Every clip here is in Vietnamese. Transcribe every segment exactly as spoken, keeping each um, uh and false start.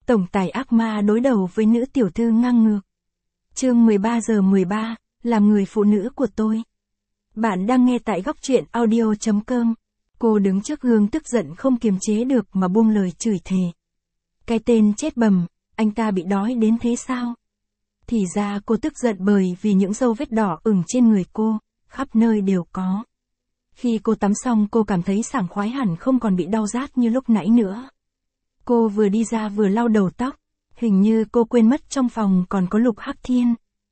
Tổng tài ác ma đối đầu với nữ tiểu thư ngang ngược. Chương mười ba giờ mười ba, làm người phụ nữ của tôi. Bạn đang nghe tại góc truyện audio chấm com. Cô đứng trước gương tức giận không kiềm chế được mà buông lời chửi thề. Cái tên chết bầm, anh ta bị đói đến thế sao? Thì ra cô tức giận bởi vì những dấu vết đỏ ửng trên người cô, khắp nơi đều có. Khi cô tắm xong cô cảm thấy sảng khoái hẳn không còn bị đau rát như lúc nãy nữa. Cô vừa đi ra vừa lau đầu tóc, hình như cô quên mất trong phòng còn có Lục Hắc Thiên.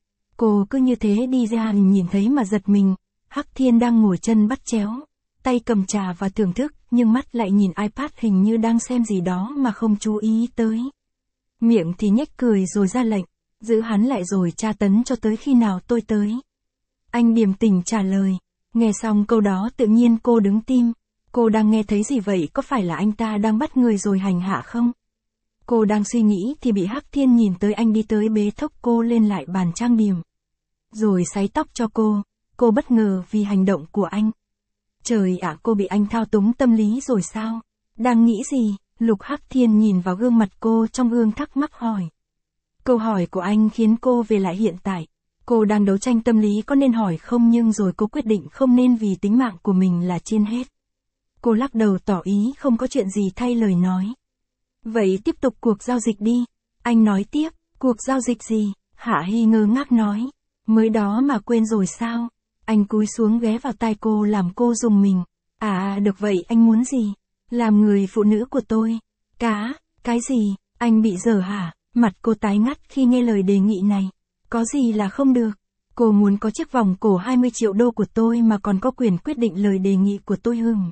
Cô cứ như thế đi ra nhìn thấy mà giật mình, Hắc Thiên đang ngồi chân bắt chéo, tay cầm trà và thưởng thức, nhưng mắt lại nhìn iPad hình như đang xem gì đó mà không chú ý tới. Miệng thì nhếch cười rồi ra lệnh, giữ hắn lại rồi tra tấn cho tới khi nào tôi tới. Anh điềm tĩnh trả lời, nghe xong câu đó tự nhiên cô đứng tim. Cô đang nghe thấy gì vậy, có phải là anh ta đang bắt người rồi hành hạ không? Cô đang suy nghĩ thì bị Hắc Thiên nhìn tới, anh đi tới bế thốc cô lên lại bàn trang điểm. Rồi sấy tóc cho cô, cô bất ngờ vì hành động của anh. Trời ạ, cô bị anh thao túng tâm lý rồi sao? Đang nghĩ gì? Lục Hắc Thiên nhìn vào gương mặt cô trong gương thắc mắc hỏi. Câu hỏi của anh khiến cô về lại hiện tại. Cô đang đấu tranh tâm lý có nên hỏi không, nhưng rồi cô quyết định không nên vì tính mạng của mình là trên hết. Cô lắc đầu tỏ ý không có chuyện gì thay lời nói. Vậy tiếp tục cuộc giao dịch đi. Anh nói tiếp, cuộc giao dịch gì? Hạ Hy ngơ ngác nói. Mới đó mà quên rồi sao? Anh cúi xuống ghé vào tai cô làm cô rùng mình. À, được vậy anh muốn gì? Làm người phụ nữ của tôi. Cá, cái gì? Anh bị dở hả? Mặt cô tái ngắt khi nghe lời đề nghị này. Có gì là không được? Cô muốn có chiếc vòng cổ hai mươi triệu đô của tôi mà còn có quyền quyết định lời đề nghị của tôi hừm.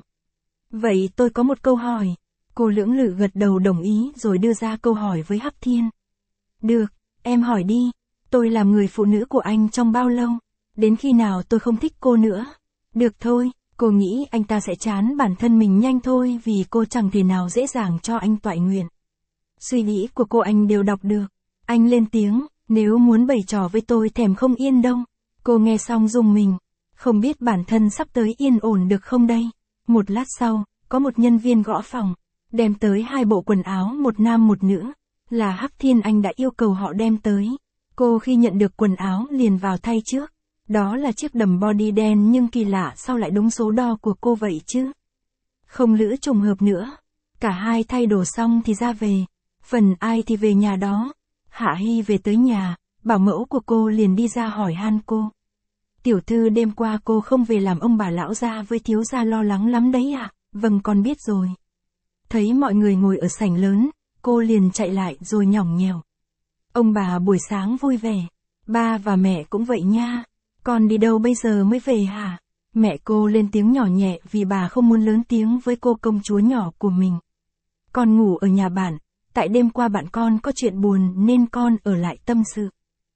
Vậy tôi có một câu hỏi. Cô lưỡng lự gật đầu đồng ý rồi đưa ra câu hỏi với Hắc Thiên. Được, em hỏi đi. Tôi làm người phụ nữ của anh trong bao lâu? Đến khi nào tôi không thích cô nữa? Được thôi, cô nghĩ anh ta sẽ chán bản thân mình nhanh thôi vì cô chẳng thể nào dễ dàng cho anh toại nguyện. Suy nghĩ của cô anh đều đọc được. Anh lên tiếng, nếu muốn bày trò với tôi thèm không yên đâu. Cô nghe xong rùng mình. Không biết bản thân sắp tới yên ổn được không đây? Một lát sau, có một nhân viên gõ phòng, đem tới hai bộ quần áo một nam một nữ, là Hắc Thiên anh đã yêu cầu họ đem tới. Cô khi nhận được quần áo liền vào thay trước. Đó là chiếc đầm body đen nhưng kỳ lạ sao lại đúng số đo của cô vậy chứ? Không lữ trùng hợp nữa. Cả hai thay đồ xong thì ra về. Phần ai thì về nhà đó. Hạ Hy về tới nhà, bảo mẫu của cô liền đi ra hỏi han cô. Tiểu thư đêm qua cô không về làm ông bà lão gia với thiếu gia lo lắng lắm đấy à? Vâng con biết rồi. Thấy mọi người ngồi ở sảnh lớn, cô liền chạy lại rồi nhỏng nhèo. Ông bà buổi sáng vui vẻ. Ba và mẹ cũng vậy nha. Con đi đâu bây giờ mới về hả? Mẹ cô lên tiếng nhỏ nhẹ vì bà không muốn lớn tiếng với cô công chúa nhỏ của mình. Con ngủ ở nhà bạn, tại đêm qua bạn con có chuyện buồn nên con ở lại tâm sự.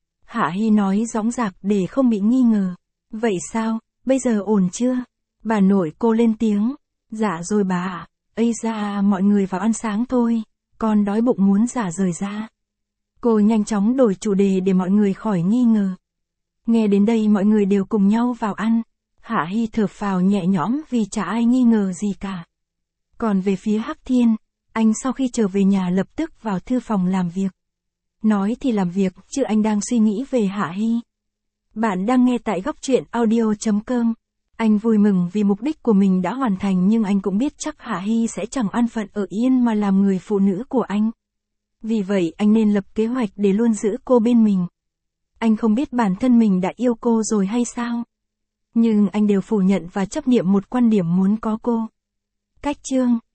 Hạ Hy nói dõng dạc để không bị nghi ngờ. Vậy sao, bây giờ ổn chưa? Bà nội cô lên tiếng. Dạ rồi bà ạ. Ây da, mọi người vào ăn sáng thôi. Con đói bụng muốn rả rời ra. Cô nhanh chóng đổi chủ đề để mọi người khỏi nghi ngờ. Nghe đến đây mọi người đều cùng nhau vào ăn. Hạ Hy thở phào nhẹ nhõm vì chả ai nghi ngờ gì cả. Còn về phía Hắc Thiên, anh sau khi trở về nhà lập tức vào thư phòng làm việc. Nói thì làm việc, chứ anh đang suy nghĩ về Hạ Hy. Bạn đang nghe tại góc truyện audio chấm com. Anh vui mừng vì mục đích của mình đã hoàn thành, nhưng anh cũng biết chắc Hạ Hy sẽ chẳng an phận ở yên mà làm người phụ nữ của anh. Vì vậy anh nên lập kế hoạch để luôn giữ cô bên mình. Anh không biết bản thân mình đã yêu cô rồi hay sao? Nhưng anh đều phủ nhận và chấp niệm một quan điểm muốn có cô. Cách chương